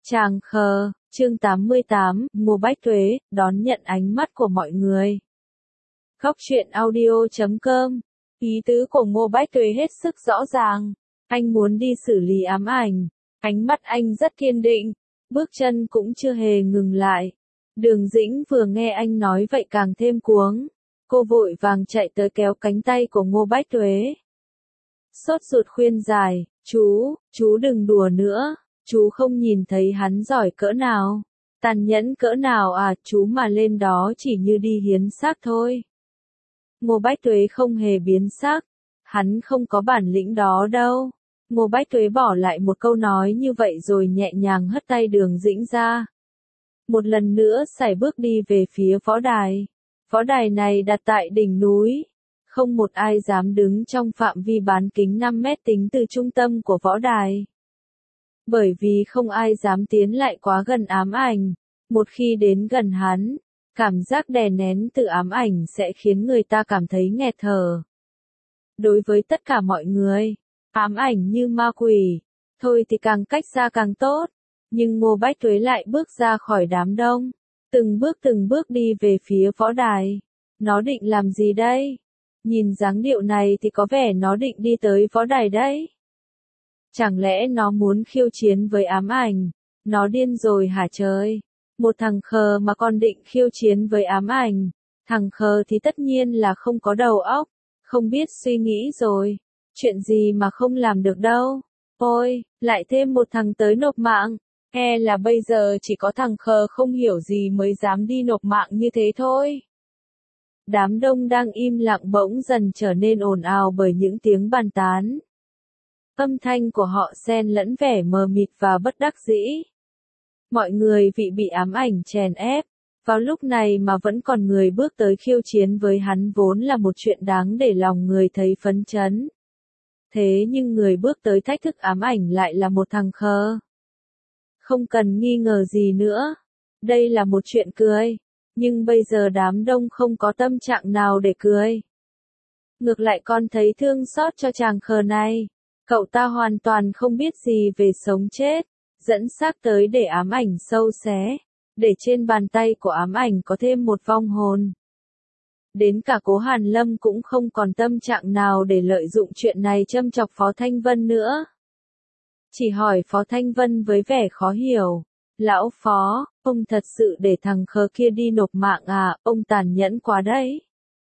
Tràng khờ, chương 88, Ngô Bách Tuế, đón nhận ánh mắt của mọi người. Góc truyện audio.com. Ý tứ của Ngô Bách Tuế hết sức rõ ràng. Anh muốn đi xử lý ám ảnh. Ánh mắt anh rất kiên định. Bước chân cũng chưa hề ngừng lại. Đường Dĩnh vừa nghe anh nói vậy càng thêm cuống. Cô vội vàng chạy tới kéo cánh tay của Ngô Bách Tuế. Sốt ruột khuyên giải, chú đừng đùa nữa. Chú không nhìn thấy hắn giỏi cỡ nào, tàn nhẫn cỡ nào à, chú mà lên đó chỉ như đi hiến xác thôi. Ngô Bách Tuế không hề biến sắc, hắn không có bản lĩnh đó đâu. Ngô Bách Tuế bỏ lại một câu nói như vậy rồi nhẹ nhàng hất tay Đường Dĩnh ra. Một lần nữa sải bước đi về phía võ đài. Võ đài này đặt tại đỉnh núi. Không một ai dám đứng trong phạm vi bán kính 5 mét tính từ trung tâm của võ đài. Bởi vì không ai dám tiến lại quá gần ám ảnh, một khi đến gần hắn, cảm giác đè nén từ ám ảnh sẽ khiến người ta cảm thấy nghẹt thở. Đối với tất cả mọi người, ám ảnh như ma quỷ, thôi thì càng cách xa càng tốt, nhưng Ngô Bách Tuế lại bước ra khỏi đám đông, từng bước đi về phía võ đài. Nó định làm gì đây? Nhìn dáng điệu này thì có vẻ nó định đi tới võ đài đấy. Chẳng lẽ nó muốn khiêu chiến với ám ảnh? Nó điên rồi hả trời? Một thằng khờ mà còn định khiêu chiến với ám ảnh. Thằng khờ thì tất nhiên là không có đầu óc, không biết suy nghĩ rồi. Chuyện gì mà không làm được đâu. Ôi, lại thêm một thằng tới nộp mạng. E là bây giờ chỉ có thằng khờ không hiểu gì mới dám đi nộp mạng như thế thôi. Đám đông đang im lặng bỗng dần trở nên ồn ào bởi những tiếng bàn tán. Âm thanh của họ xen lẫn vẻ mờ mịt và bất đắc dĩ. Mọi người bị ám ảnh chèn ép, vào lúc này mà vẫn còn người bước tới khiêu chiến với hắn vốn là một chuyện đáng để lòng người thấy phấn chấn. Thế nhưng người bước tới thách thức ám ảnh lại là một thằng khờ. Không cần nghi ngờ gì nữa, đây là một chuyện cười, nhưng bây giờ đám đông không có tâm trạng nào để cười. Ngược lại còn thấy thương xót cho chàng khờ này. Cậu ta hoàn toàn không biết gì về sống chết, dẫn xác tới để ám ảnh sâu xé, để trên bàn tay của ám ảnh có thêm một vong hồn. Đến cả Cố Hàn Lâm cũng không còn tâm trạng nào để lợi dụng chuyện này châm chọc Phó Thanh Vân nữa. Chỉ hỏi Phó Thanh Vân với vẻ khó hiểu, lão Phó, ông thật sự để thằng khờ kia đi nộp mạng à, ông tàn nhẫn quá đấy.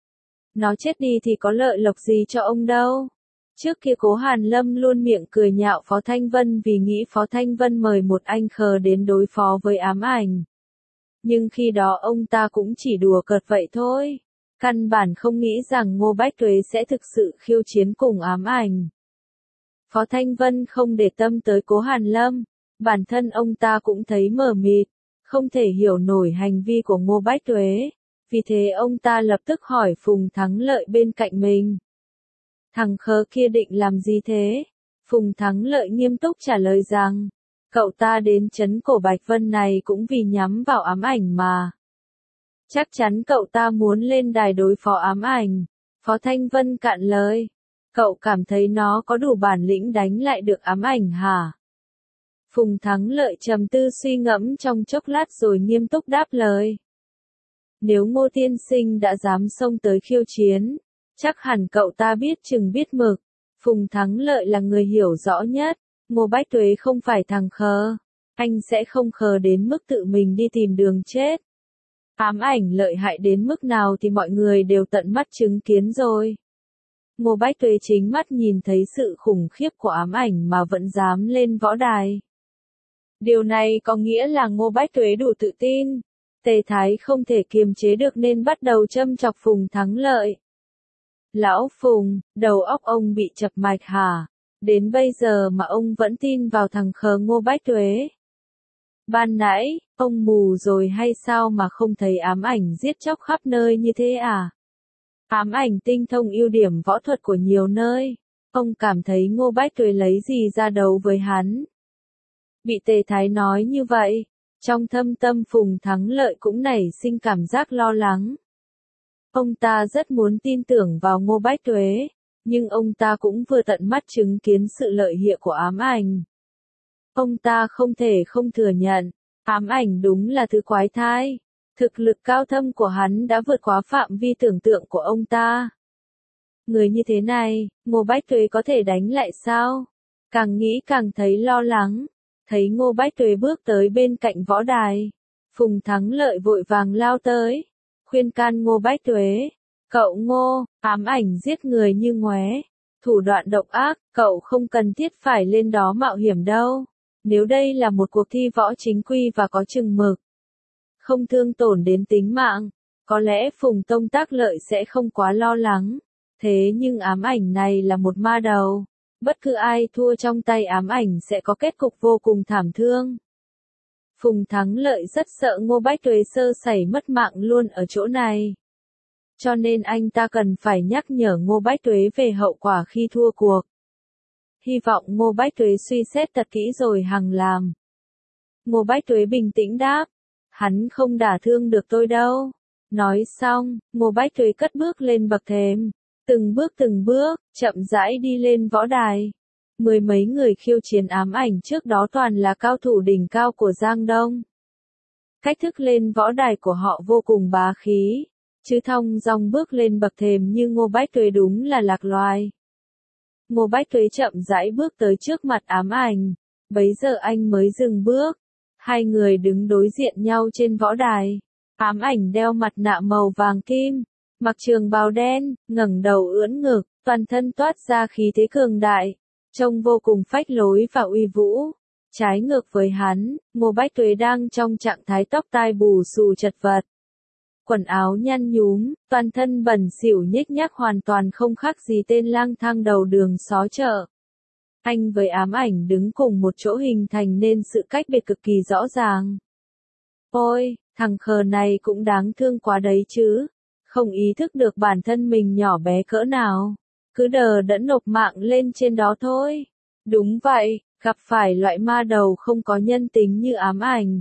Nó chết đi thì có lợi lộc gì cho ông đâu. Trước kia Cố Hàn Lâm luôn miệng cười nhạo Phó Thanh Vân vì nghĩ Phó Thanh Vân mời một anh khờ đến đối phó với ám ảnh. Nhưng khi đó ông ta cũng chỉ đùa cợt vậy thôi. Căn bản không nghĩ rằng Ngô Bách Tuế sẽ thực sự khiêu chiến cùng ám ảnh. Phó Thanh Vân không để tâm tới Cố Hàn Lâm. Bản thân ông ta cũng thấy mờ mịt, không thể hiểu nổi hành vi của Ngô Bách Tuế. Vì thế ông ta lập tức hỏi Phùng Thắng Lợi bên cạnh mình. Thằng khờ kia định làm gì thế? Phùng Thắng Lợi nghiêm túc trả lời rằng, cậu ta đến trấn cổ Bạch Vân này cũng vì nhắm vào ám ảnh mà. Chắc chắn cậu ta muốn lên đài đối phó ám ảnh. Phó Thanh Vân cạn lời, cậu cảm thấy nó có đủ bản lĩnh đánh lại được ám ảnh hả? Phùng Thắng Lợi trầm tư suy ngẫm trong chốc lát rồi nghiêm túc đáp lời. Nếu Ngô tiên sinh đã dám xông tới khiêu chiến, chắc hẳn cậu ta biết chừng biết mực. Phùng Thắng Lợi là người hiểu rõ nhất. Ngô Bách Tuế không phải thằng khờ. Anh sẽ không khờ đến mức tự mình đi tìm đường chết. Ám ảnh lợi hại đến mức nào thì mọi người đều tận mắt chứng kiến rồi. Ngô Bách Tuế chính mắt nhìn thấy sự khủng khiếp của ám ảnh mà vẫn dám lên võ đài. Điều này có nghĩa là Ngô Bách Tuế đủ tự tin. Tề Thái không thể kiềm chế được nên bắt đầu châm chọc Phùng Thắng Lợi. Lão Phùng, đầu óc ông bị chập mạch hả? Đến bây giờ mà ông vẫn tin vào thằng khờ Ngô Bách Tuế. Ban nãy, ông mù rồi hay sao mà không thấy ám ảnh giết chóc khắp nơi như thế à? Ám ảnh tinh thông ưu điểm võ thuật của nhiều nơi. Ông cảm thấy Ngô Bách Tuế lấy gì ra đấu với hắn? Bị Tề Thái nói như vậy, trong thâm tâm Phùng Thắng Lợi cũng nảy sinh cảm giác lo lắng. Ông ta rất muốn tin tưởng vào Ngô Bách Tuế, nhưng ông ta cũng vừa tận mắt chứng kiến sự lợi hại của ám ảnh. Ông ta không thể không thừa nhận, ám ảnh đúng là thứ quái thai. Thực lực cao thâm của hắn đã vượt quá phạm vi tưởng tượng của ông ta. Người như thế này, Ngô Bách Tuế có thể đánh lại sao? Càng nghĩ càng thấy lo lắng. Thấy Ngô Bách Tuế bước tới bên cạnh võ đài. Phùng Thắng Lợi vội vàng lao tới. Khuyên can Ngô Bách Tuế. Cậu Ngô, ám ảnh giết người như ngoé. Thủ đoạn độc ác, cậu không cần thiết phải lên đó mạo hiểm đâu. Nếu đây là một cuộc thi võ chính quy và có chừng mực, không thương tổn đến tính mạng, có lẽ Phùng Tông Tác Lợi sẽ không quá lo lắng. Thế nhưng ám ảnh này là một ma đầu. Bất cứ ai thua trong tay ám ảnh sẽ có kết cục vô cùng thảm thương. Phùng Thắng Lợi rất sợ Ngô Bách Tuế sơ sẩy mất mạng luôn ở chỗ này. Cho nên anh ta cần phải nhắc nhở Ngô Bách Tuế về hậu quả khi thua cuộc. Hy vọng Ngô Bách Tuế suy xét thật kỹ rồi hằng làm. Ngô Bách Tuế bình tĩnh đáp. Hắn không đả thương được tôi đâu. Nói xong, Ngô Bách Tuế cất bước lên bậc thềm. Từng bước, chậm rãi đi lên võ đài. Mười mấy người khiêu chiến ám ảnh trước đó toàn là cao thủ đỉnh cao của Giang Đông. Cách thức lên võ đài của họ vô cùng bá khí. Chứ thong dong bước lên bậc thềm như Ngô Bách Tuế đúng là lạc loài. Ngô Bách Tuế chậm rãi bước tới trước mặt ám ảnh. Bấy giờ anh mới dừng bước. Hai người đứng đối diện nhau trên võ đài. Ám ảnh đeo mặt nạ màu vàng kim, mặc trường bào đen, ngẩng đầu ưỡn ngực, toàn thân toát ra khí thế cường đại, trông vô cùng phách lối và uy vũ. Trái ngược với hắn, Ngô Bách Tuế đang trong trạng thái tóc tai bù xù chật vật. Quần áo nhăn nhúm, toàn thân bẩn xỉu nhếch nhác hoàn toàn không khác gì tên lang thang đầu đường xó chợ. Anh với ám ảnh đứng cùng một chỗ hình thành nên sự cách biệt cực kỳ rõ ràng. Ôi, thằng khờ này cũng đáng thương quá đấy chứ. Không ý thức được bản thân mình nhỏ bé cỡ nào. Cứ đờ đẫn nộp mạng lên trên đó thôi. Đúng vậy, gặp phải loại ma đầu không có nhân tính như ám ảnh.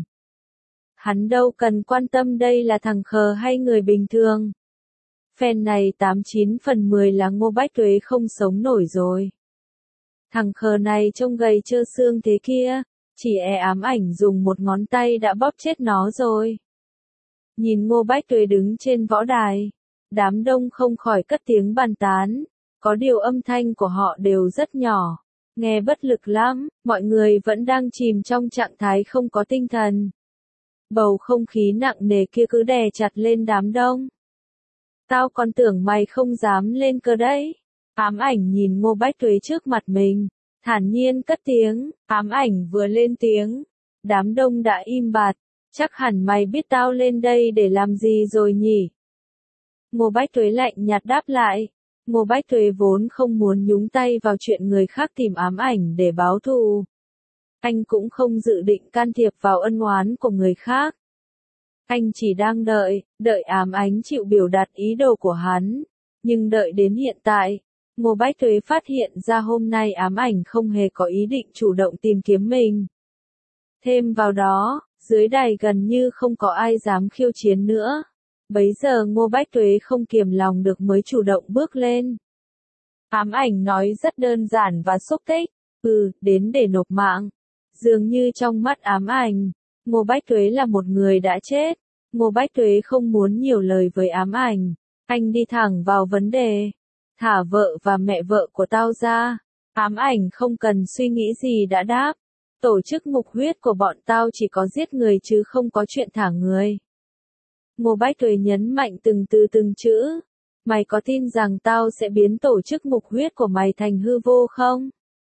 Hắn đâu cần quan tâm đây là thằng khờ hay người bình thường. Phen này 89 phần 10 là Ngô Bách Tuế không sống nổi rồi. Thằng khờ này trông gầy trơ xương thế kia, chỉ ám ảnh dùng một ngón tay đã bóp chết nó rồi. Nhìn Ngô Bách Tuế đứng trên võ đài, đám đông không khỏi cất tiếng bàn tán, có điều âm thanh của họ đều rất nhỏ, nghe bất lực lắm, mọi người vẫn đang chìm trong trạng thái không có tinh thần. Bầu không khí nặng nề kia cứ đè chặt lên đám đông. Tao còn tưởng mày không dám lên cơ đấy. Ám ảnh nhìn Ngô Bách Tuế trước mặt mình, thản nhiên cất tiếng. Ám ảnh vừa lên tiếng, đám đông đã im bặt. Chắc hẳn mày biết tao lên đây để làm gì rồi nhỉ? Ngô Bách Tuế lạnh nhạt đáp lại. Ngô Bách Tuế vốn không muốn nhúng tay vào chuyện người khác tìm ám ảnh để báo thù. Anh cũng không dự định can thiệp vào ân oán của người khác. Anh chỉ đang đợi ám ảnh chịu biểu đạt ý đồ của hắn. Nhưng đợi đến hiện tại, Ngô Bách Tuế phát hiện ra hôm nay ám ảnh không hề có ý định chủ động tìm kiếm mình. Thêm vào đó, dưới đài gần như không có ai dám khiêu chiến nữa. Bấy giờ Ngô Bách Tuế không kiềm lòng được mới chủ động bước lên. Ám ảnh nói rất đơn giản và xúc tích. Đến để nộp mạng. Dường như trong mắt ám ảnh, Ngô Bách Tuế là một người đã chết. Ngô Bách Tuế không muốn nhiều lời với ám ảnh. Anh đi thẳng vào vấn đề. Thả vợ và mẹ vợ của tao ra. Ám ảnh không cần suy nghĩ gì đã đáp. Tổ chức ngục huyết của bọn tao chỉ có giết người chứ không có chuyện thả người. Ngô Bách Tuế nhấn mạnh từng chữ. Mày có tin rằng tao sẽ biến tổ chức ngục huyết của mày thành hư vô không?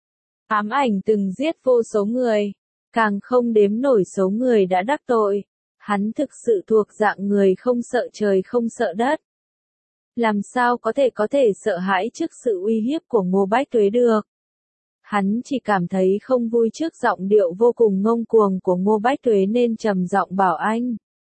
Ám ảnh từng giết vô số người. Càng không đếm nổi số người đã đắc tội. Hắn thực sự thuộc dạng người không sợ trời không sợ đất. Làm sao có thể sợ hãi trước sự uy hiếp của Ngô Bách Tuế được? Hắn chỉ cảm thấy không vui trước giọng điệu vô cùng ngông cuồng của Ngô Bách Tuế nên trầm giọng bảo anh.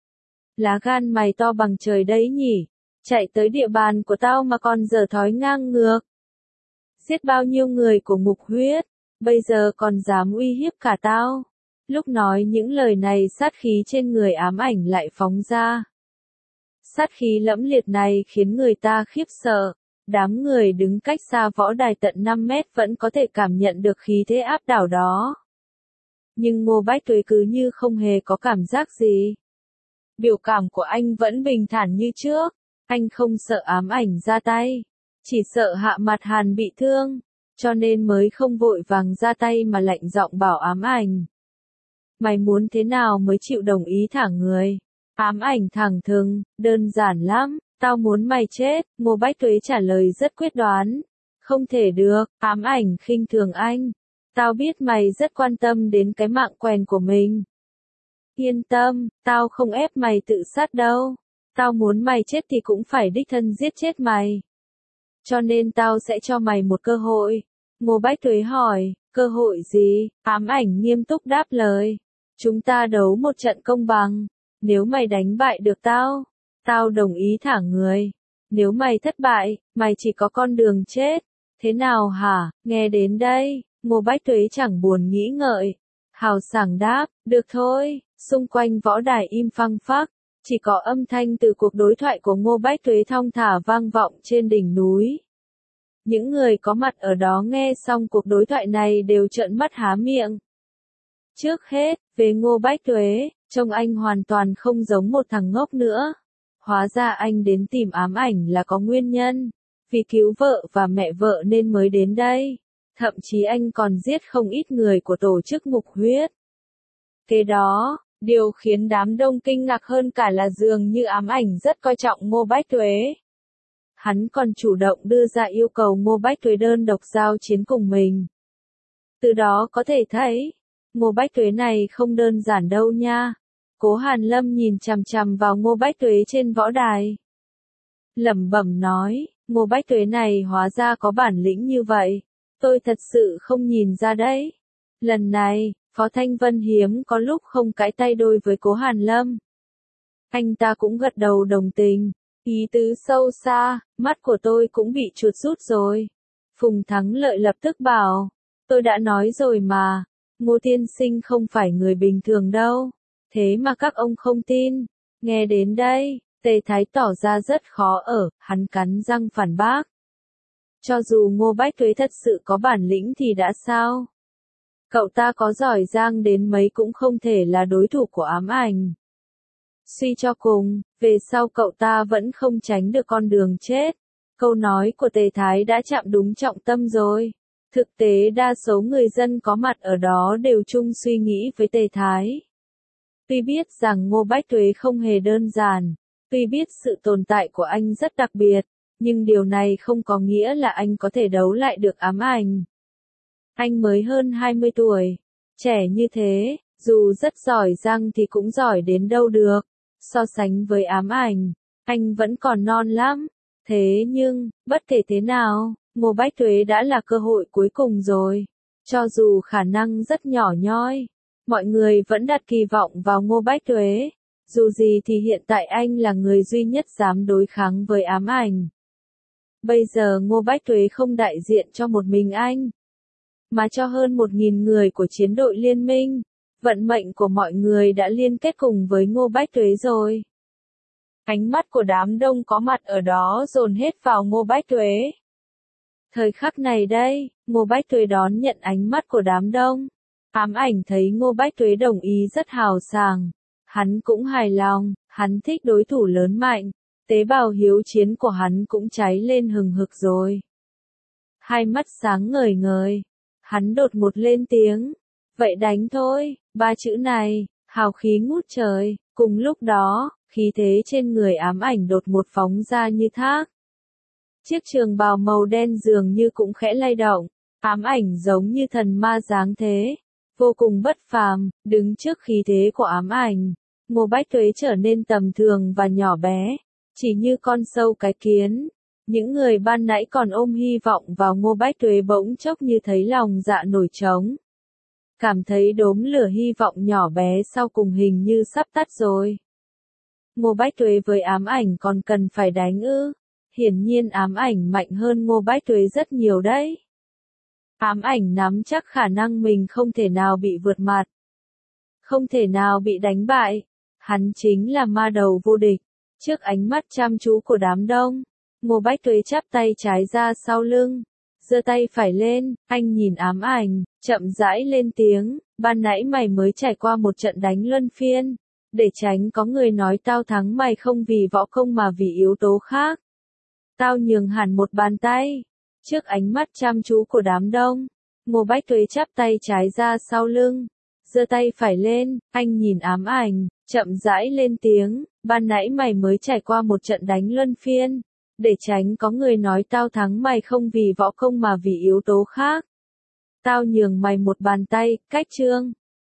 Lá gan mày to bằng trời đấy nhỉ, chạy tới địa bàn của tao mà còn dở thói ngang ngược. Giết bao nhiêu người của ngục huyết, bây giờ còn dám uy hiếp cả tao. Lúc nói những lời này sát khí trên người ám ảnh lại phóng ra. Sát khí lẫm liệt này khiến người ta khiếp sợ. Đám người đứng cách xa võ đài tận 5 mét vẫn có thể cảm nhận được khí thế áp đảo đó. Nhưng Ngô Bách Tuế cứ như không hề có cảm giác gì. Biểu cảm của anh vẫn bình thản như trước, anh không sợ ám ảnh ra tay, chỉ sợ Hạ Mặt Hàn bị thương, cho nên mới không vội vàng ra tay mà lạnh giọng bảo ám ảnh. Mày muốn thế nào mới chịu đồng ý thả người? Ám ảnh thẳng thừng, đơn giản lắm, tao muốn mày chết, Ngô Bách Tuế trả lời rất quyết đoán. Không thể được, ám ảnh khinh thường anh. Tao biết mày rất quan tâm đến cái mạng quèn của mình. Yên tâm, tao không ép mày tự sát đâu. Tao muốn mày chết thì cũng phải đích thân giết chết mày. Cho nên tao sẽ cho mày một cơ hội. Ngô Bách Tuế hỏi, cơ hội gì? Ám ảnh nghiêm túc đáp lời. Chúng ta đấu một trận công bằng. Nếu mày đánh bại được tao, tao đồng ý thả người. Nếu mày thất bại, mày chỉ có con đường chết. Thế nào hả? Nghe đến đây, Ngô Bách Tuế chẳng buồn nghĩ ngợi. Hào sảng đáp, được thôi. Xung quanh võ đài im phăng phắc, chỉ có âm thanh từ cuộc đối thoại của Ngô Bách Tuế thong thả vang vọng trên đỉnh núi. Những người có mặt ở đó nghe xong cuộc đối thoại này đều trợn mắt há miệng. Trước hết, về Ngô Bách Tuế, trông anh hoàn toàn không giống một thằng ngốc nữa. Hóa ra anh đến tìm ám ảnh là có nguyên nhân, vì cứu vợ và mẹ vợ nên mới đến đây. Thậm chí anh còn giết không ít người của tổ chức Ngục Huyết. Kế đó, điều khiến đám đông kinh ngạc hơn cả là dường như ám ảnh rất coi trọng Ngô Bách Tuế. Hắn còn chủ động đưa ra yêu cầu Ngô Bách Tuế đơn độc giao chiến cùng mình. Từ đó có thể thấy, Ngô Bách Tuế này không đơn giản đâu nha. Cố Hàn Lâm nhìn chằm chằm vào Ngô Bách Tuế trên võ đài. Lẩm bẩm nói, Ngô Bách Tuế này hóa ra có bản lĩnh như vậy. Tôi thật sự không nhìn ra đấy. Lần này, Phó Thanh Vân hiếm có lúc không cãi tay đôi với Cố Hàn Lâm. Anh ta cũng gật đầu đồng tình, ý tứ sâu xa, mắt của tôi cũng bị chuột rút rồi. Phùng Thắng Lợi lập tức bảo, tôi đã nói rồi mà, Ngô tiên sinh không phải người bình thường đâu, thế mà các ông không tin. Nghe đến đây, Tề Thái tỏ ra rất khó ở, hắn cắn răng phản bác. Cho dù Ngô Bách Tuế thật sự có bản lĩnh thì đã sao? Cậu ta có giỏi giang đến mấy cũng không thể là đối thủ của ám ảnh. Suy cho cùng, về sau cậu ta vẫn không tránh được con đường chết. Câu nói của Tề Thái đã chạm đúng trọng tâm rồi. Thực tế đa số người dân có mặt ở đó đều chung suy nghĩ với Tề Thái. Tuy biết rằng Ngô Bách Tuế không hề đơn giản, tuy biết sự tồn tại của anh rất đặc biệt, nhưng điều này không có nghĩa là anh có thể đấu lại được ám ảnh. Anh mới hơn 20 tuổi, trẻ như thế, dù rất giỏi giang thì cũng giỏi đến đâu được. So sánh với ám ảnh, anh vẫn còn non lắm. Thế nhưng, bất kể thế nào, Ngô Bách Tuế đã là cơ hội cuối cùng rồi. Cho dù khả năng rất nhỏ nhoi, mọi người vẫn đặt kỳ vọng vào Ngô Bách Tuế. Dù gì thì hiện tại anh là người duy nhất dám đối kháng với ám ảnh. Bây giờ Ngô Bách Tuế không đại diện cho một mình anh, mà cho hơn 1.000 người của chiến đội liên minh. Vận mệnh của mọi người đã liên kết cùng với Ngô Bách Tuế rồi. Ánh mắt của đám đông có mặt ở đó dồn hết vào Ngô Bách Tuế. Thời khắc này đây, Ngô Bách Tuế đón nhận ánh mắt của đám đông. Ám ảnh thấy Ngô Bách Tuế đồng ý rất hào sảng. Hắn cũng hài lòng, hắn thích đối thủ lớn mạnh. Tế bào hiếu chiến của hắn cũng cháy lên hừng hực rồi. Hai mắt sáng ngời ngời. Hắn đột ngột lên tiếng. Vậy đánh thôi, 3 chữ này, hào khí ngút trời. Cùng lúc đó, khí thế trên người ám ảnh đột ngột phóng ra như thác. Chiếc trường bào màu đen dường như cũng khẽ lay động. Ám ảnh giống như thần ma dáng thế. Vô cùng bất phàm, đứng trước khí thế của ám ảnh. Ngô Bách Tuế trở nên tầm thường và nhỏ bé. Chỉ như con sâu cái kiến. Những người ban nãy còn ôm hy vọng vào Ngô Bách Tuế bỗng chốc như thấy lòng dạ nổi trống. Cảm thấy đốm lửa hy vọng nhỏ bé sau cùng hình như sắp tắt rồi. Ngô Bách Tuế với ám ảnh còn cần phải đánh ư? Hiển nhiên ám ảnh mạnh hơn Ngô Bách Tuế rất nhiều đấy. Ám ảnh nắm chắc khả năng mình không thể nào bị vượt mặt. Không thể nào bị đánh bại. Hắn chính là ma đầu vô địch. Trước ánh mắt chăm chú của đám đông, Ngô Bách Tuế chắp tay trái ra sau lưng. Giơ tay phải lên, anh nhìn ám ảnh, chậm rãi lên tiếng, ban nãy mày mới trải qua một trận đánh luân phiên. Để tránh có người nói tao thắng mày không vì võ công mà vì yếu tố khác. Tao nhường hẳn một bàn tay. Trước ánh mắt chăm chú của đám đông, Ngô Bách Tuế chắp tay trái ra sau lưng. Giơ tay phải lên, anh nhìn ám ảnh, chậm rãi lên tiếng, ban nãy mày mới trải qua một trận đánh luân phiên. Để tránh có người nói tao thắng mày không vì võ công mà vì yếu tố khác. Tao nhường mày một bàn tay, cách trương.